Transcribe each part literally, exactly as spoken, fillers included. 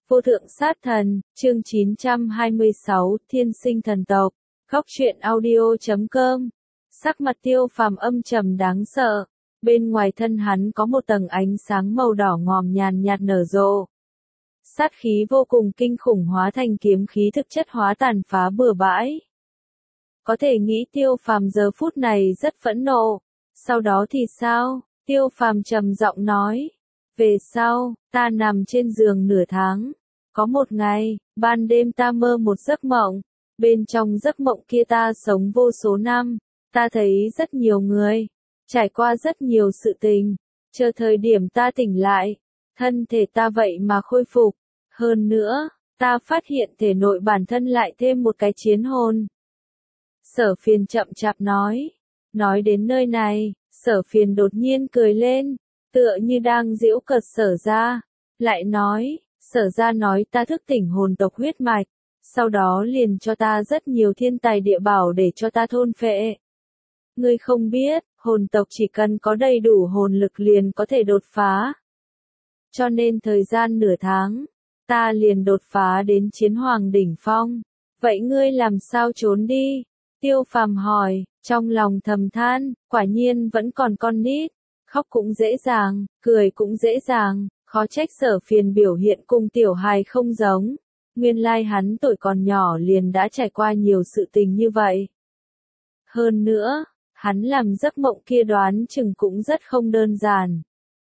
Vô thượng sát thần, chương chín trăm hai mươi sáu, Thiên sinh thần tộc. Góc truyện audio chấm com. Sắc mặt Tiêu Phàm âm trầm đáng sợ, bên ngoài thân hắn có một tầng ánh sáng màu đỏ ngòm nhàn nhạt nở rộ. Sát khí vô cùng kinh khủng hóa thành kiếm khí thực chất hóa tàn phá bừa bãi. Có thể nghĩ Tiêu Phàm giờ phút này rất phẫn nộ. Sau đó thì sao? Tiêu Phàm trầm giọng nói. Về sau, ta nằm trên giường nửa tháng. Có một ngày, ban đêm ta mơ một giấc mộng. Bên trong giấc mộng kia ta sống vô số năm. Ta thấy rất nhiều người. Trải qua rất nhiều sự tình. Chờ thời điểm ta tỉnh lại. Thân thể ta vậy mà khôi phục. Hơn nữa, ta phát hiện thể nội bản thân lại thêm một cái chiến hồn. Sở Phiền chậm chạp nói. Nói đến nơi này, Sở Phiền đột nhiên cười lên. Tựa như đang giễu cợt Sở Gia. Lại nói, Sở Gia nói ta thức tỉnh hồn tộc huyết mạch. Sau đó liền cho ta rất nhiều thiên tài địa bảo để cho ta thôn phệ. Ngươi không biết, hồn tộc chỉ cần có đầy đủ hồn lực liền có thể đột phá. Cho nên thời gian nửa tháng, ta liền đột phá đến chiến hoàng đỉnh phong. Vậy ngươi làm sao trốn đi? Tiêu Phàm hỏi, trong lòng thầm than, quả nhiên vẫn còn con nít. Khóc cũng dễ dàng, cười cũng dễ dàng, khó trách Sở Phiền biểu hiện cùng tiểu hài không giống. Nguyên lai hắn tuổi còn nhỏ liền đã trải qua nhiều sự tình như vậy. Hơn nữa, hắn làm giấc mộng kia đoán chừng cũng rất không đơn giản.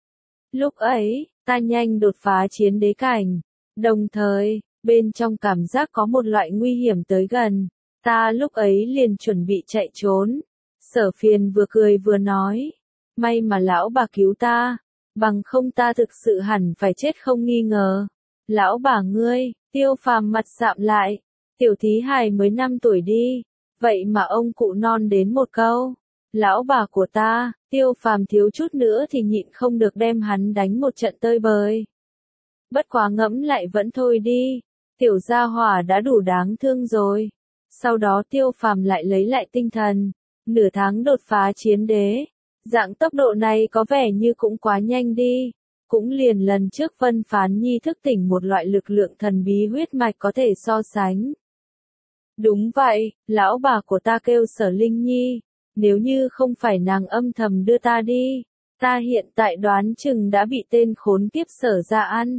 Lúc ấy, ta nhanh đột phá chiến đế cảnh. Đồng thời, bên trong cảm giác có một loại nguy hiểm tới gần. Ta lúc ấy liền chuẩn bị chạy trốn. Sở Phiền vừa cười vừa nói. May mà lão bà cứu ta. Bằng không ta thực sự hẳn phải chết không nghi ngờ. Lão bà ngươi, Tiêu Phàm mặt sạm lại. Tiểu thí hài mới năm tuổi đi. Vậy mà ông cụ non đến một câu. Lão bà của ta, Tiêu Phàm thiếu chút nữa thì nhịn không được đem hắn đánh một trận tơi bời. Bất quá ngẫm lại vẫn thôi đi. Tiểu gia hỏa đã đủ đáng thương rồi. Sau đó Tiêu Phàm lại lấy lại tinh thần. Nửa tháng đột phá chiến đế. Dạng tốc độ này có vẻ như cũng quá nhanh đi. Cũng liền lần trước Vân Phán Nhi thức tỉnh một loại lực lượng thần bí huyết mạch có thể so sánh. Đúng vậy, lão bà của ta kêu Sở Linh Nhi. Nếu như không phải nàng âm thầm đưa ta đi, ta hiện tại đoán chừng đã bị tên khốn kiếp Sở Gia ăn.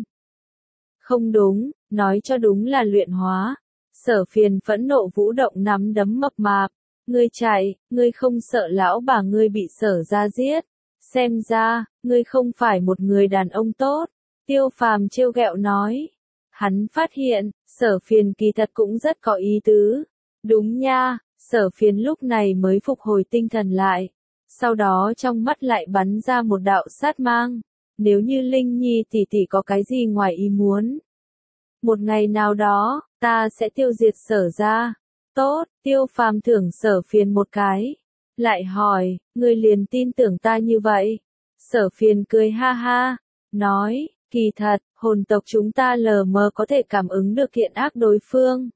Không đúng, nói cho đúng là luyện hóa. Sở Phiền phẫn nộ vũ động nắm đấm mập mạp. Ngươi chạy, ngươi không sợ lão bà ngươi bị Sở Gia giết. Xem ra, ngươi không phải một người đàn ông tốt. Tiêu Phàm trêu ghẹo nói. Hắn phát hiện, Sở Phiền kỳ thật cũng rất có ý tứ. Đúng nha, Sở Phiền lúc này mới phục hồi tinh thần lại. Sau đó trong mắt lại bắn ra một đạo sát mang. Nếu như Linh Nhi tỷ tỷ có cái gì ngoài ý muốn. Một ngày nào đó, ta sẽ tiêu diệt Sở Gia. Tốt, Tiêu Phàm thưởng Sở Phiền một cái. Lại hỏi, ngươi liền tin tưởng ta như vậy? Sở Phiền cười ha ha, nói, kỳ thật, hồn tộc chúng ta lờ mờ có thể cảm ứng được thiện ác đối phương.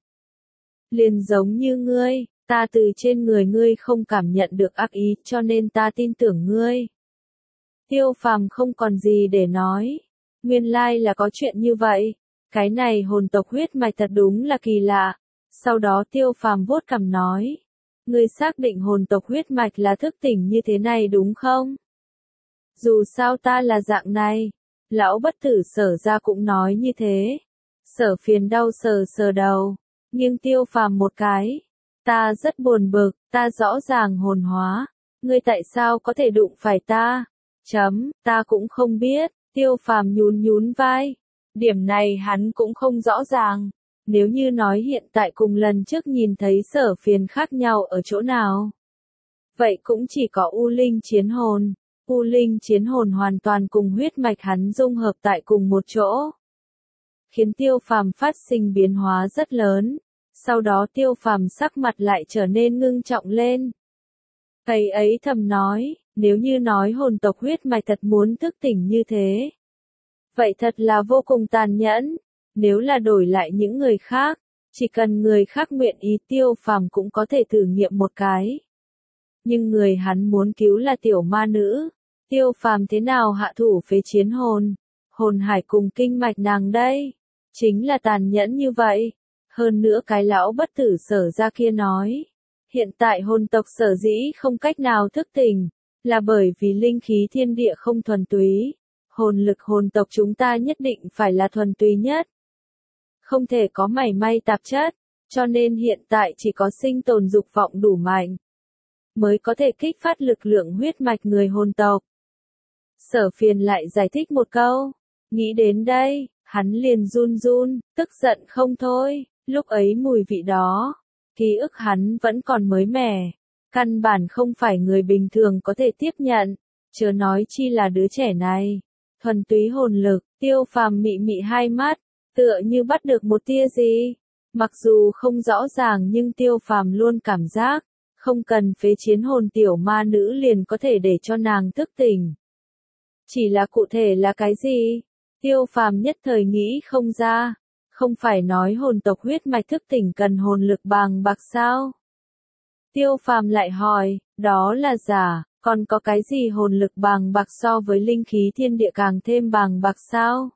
Liền giống như ngươi, ta từ trên người ngươi không cảm nhận được ác ý cho nên ta tin tưởng ngươi. Tiêu Phàm không còn gì để nói. Nguyên lai là có chuyện như vậy. Cái này hồn tộc huyết mạch thật đúng là kỳ lạ. Sau đó Tiêu Phàm vuốt cằm nói. Ngươi xác định hồn tộc huyết mạch là thức tỉnh như thế này đúng không? Dù sao ta là dạng này. Lão bất tử Sở Gia cũng nói như thế. Sở Phiền đau sờ sờ đầu. Nhưng Tiêu Phàm một cái. Ta rất buồn bực, ta rõ ràng hồn hóa. Ngươi tại sao có thể đụng phải ta? Chấm, ta cũng không biết. Tiêu Phàm nhún nhún vai. Điểm này hắn cũng không rõ ràng. Nếu như nói hiện tại cùng lần trước nhìn thấy Sở Phiền khác nhau ở chỗ nào. Vậy cũng chỉ có U Linh chiến hồn. U Linh chiến hồn hoàn toàn cùng huyết mạch hắn dung hợp tại cùng một chỗ. Khiến Tiêu Phàm phát sinh biến hóa rất lớn. Sau đó Tiêu Phàm sắc mặt lại trở nên ngưng trọng lên. Thầy ấy thầm nói, nếu như nói hồn tộc huyết mạch thật muốn thức tỉnh như thế. Vậy thật là vô cùng tàn nhẫn. Nếu là đổi lại những người khác, chỉ cần người khác nguyện ý Tiêu Phàm cũng có thể thử nghiệm một cái. Nhưng người hắn muốn cứu là tiểu ma nữ. Tiêu Phàm thế nào hạ thủ phế chiến hồn, hồn hải cùng kinh mạch nàng đây? Chính là tàn nhẫn như vậy. Hơn nữa cái lão bất tử Sở ra kia nói. Hiện tại hồn tộc sở dĩ không cách nào thức tỉnh, là bởi vì linh khí thiên địa không thuần túy. Hồn lực hồn tộc chúng ta nhất định phải là thuần túy nhất. Không thể có mảy may tạp chất, cho nên hiện tại chỉ có sinh tồn dục vọng đủ mạnh, mới có thể kích phát lực lượng huyết mạch người hồn tộc. Sở Phiền lại giải thích một câu, nghĩ đến đây, hắn liền run run, tức giận không thôi, lúc ấy mùi vị đó, ký ức hắn vẫn còn mới mẻ, căn bản không phải người bình thường có thể tiếp nhận, chớ nói chi là đứa trẻ này. Thuần túy hồn lực, Tiêu Phàm mị mị hai mắt, tựa như bắt được một tia gì. Mặc dù không rõ ràng nhưng Tiêu Phàm luôn cảm giác, không cần phế chiến hồn tiểu ma nữ liền có thể để cho nàng thức tỉnh. Chỉ là cụ thể là cái gì? Tiêu Phàm nhất thời nghĩ không ra, không phải nói hồn tộc huyết mạch thức tỉnh cần hồn lực bàng bạc sao? Tiêu Phàm lại hỏi, đó là giả, còn có cái gì hồn lực bàng bạc so với linh khí thiên địa càng thêm bàng bạc sao?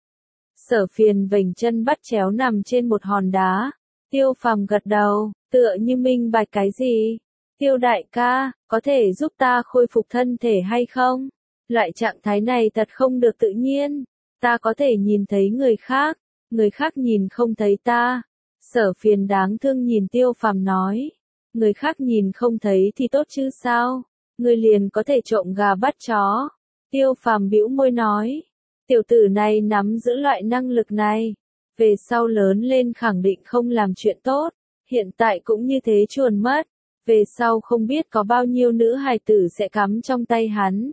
Sở Phiền vểnh chân bắt chéo nằm trên một hòn đá, Tiêu Phàm gật đầu, tựa như minh bạch cái gì? Tiêu đại ca, có thể giúp ta khôi phục thân thể hay không? Loại trạng thái này thật không được tự nhiên, ta có thể nhìn thấy người khác, người khác nhìn không thấy ta. Sở Phiền đáng thương nhìn Tiêu Phàm nói, người khác nhìn không thấy thì tốt chứ sao, người liền có thể trộm gà bắt chó. Tiêu Phàm bĩu môi nói, tiểu tử này nắm giữ loại năng lực này, về sau lớn lên khẳng định không làm chuyện tốt, hiện tại cũng như thế chuồn mất, về sau không biết có bao nhiêu nữ hài tử sẽ cắm trong tay hắn.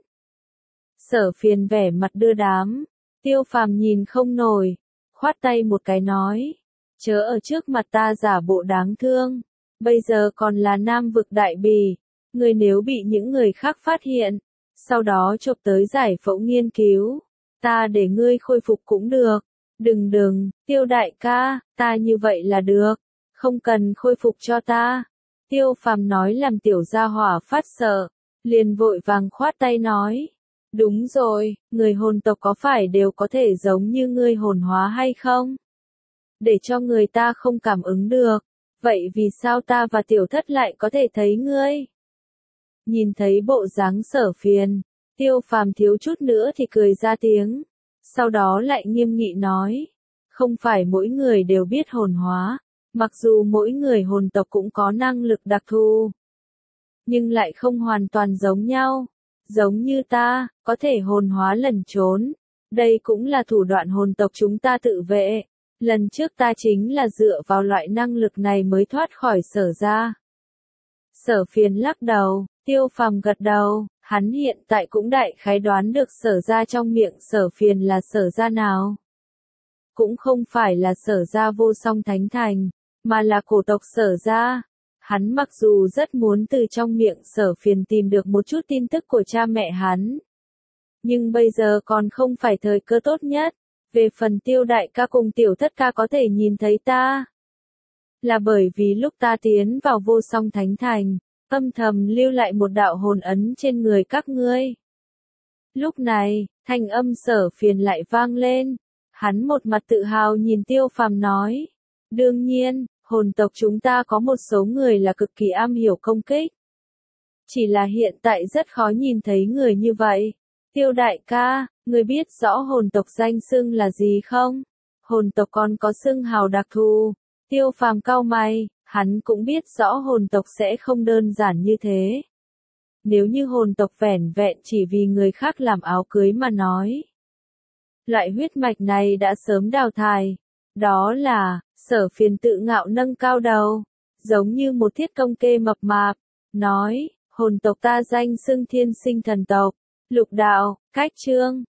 Sở Phiền vẻ mặt đưa đám, Tiêu Phàm nhìn không nổi, khoát tay một cái nói, chớ ở trước mặt ta giả bộ đáng thương, bây giờ còn là Nam vực đại bỉ, người nếu bị những người khác phát hiện, sau đó chộp tới giải phẫu nghiên cứu, ta để ngươi khôi phục cũng được. Đừng đừng, Tiêu đại ca, ta như vậy là được, không cần khôi phục cho ta. Tiêu Phàm nói làm tiểu gia hỏa phát sợ, liền vội vàng khoát tay nói, đúng rồi, người hồn tộc có phải đều có thể giống như ngươi hồn hóa hay không? Để cho người ta không cảm ứng được, vậy vì sao ta và tiểu thất lại có thể thấy ngươi? Nhìn thấy bộ dáng Sở Phiền, Tiêu Phàm thiếu chút nữa thì cười ra tiếng, sau đó lại nghiêm nghị nói, không phải mỗi người đều biết hồn hóa, mặc dù mỗi người hồn tộc cũng có năng lực đặc thù, nhưng lại không hoàn toàn giống nhau. Giống như ta, có thể hồn hóa lẩn trốn, đây cũng là thủ đoạn hồn tộc chúng ta tự vệ. Lần trước ta chính là dựa vào loại năng lực này mới thoát khỏi Sở ra. Sở Phiền lắc đầu, Tiêu Phàm gật đầu, hắn hiện tại cũng đại khái đoán được Sở ra trong miệng Sở Phiền là Sở ra nào. Cũng không phải là Sở ra vô song thánh thành, mà là cổ tộc Sở ra. Hắn mặc dù rất muốn từ trong miệng Sở Phiền tìm được một chút tin tức của cha mẹ hắn, nhưng bây giờ còn không phải thời cơ tốt nhất. Về phần Tiêu đại ca cùng tiểu thất ca có thể nhìn thấy ta, là bởi vì lúc ta tiến vào vô song thánh thành, âm thầm lưu lại một đạo hồn ấn trên người các ngươi. Lúc này, thanh âm Sở Phiền lại vang lên, hắn một mặt tự hào nhìn Tiêu Phàm nói, đương nhiên, hồn tộc chúng ta có một số người là cực kỳ am hiểu công kích. Chỉ là hiện tại rất khó nhìn thấy người như vậy. Tiêu đại ca, người biết rõ hồn tộc danh xưng là gì không? Hồn tộc còn có xưng hào đặc thù. Tiêu Phàm cau mày, hắn cũng biết rõ hồn tộc sẽ không đơn giản như thế. Nếu như hồn tộc vẻn vẹn chỉ vì người khác làm áo cưới mà nói, loại huyết mạch này đã sớm đào thải. Đó là, Sở Phiền tự ngạo nâng cao đầu, giống như một thiết công kê mập mạp, nói, hồn tộc ta danh xưng thiên sinh thần tộc, lục đạo, cách chương.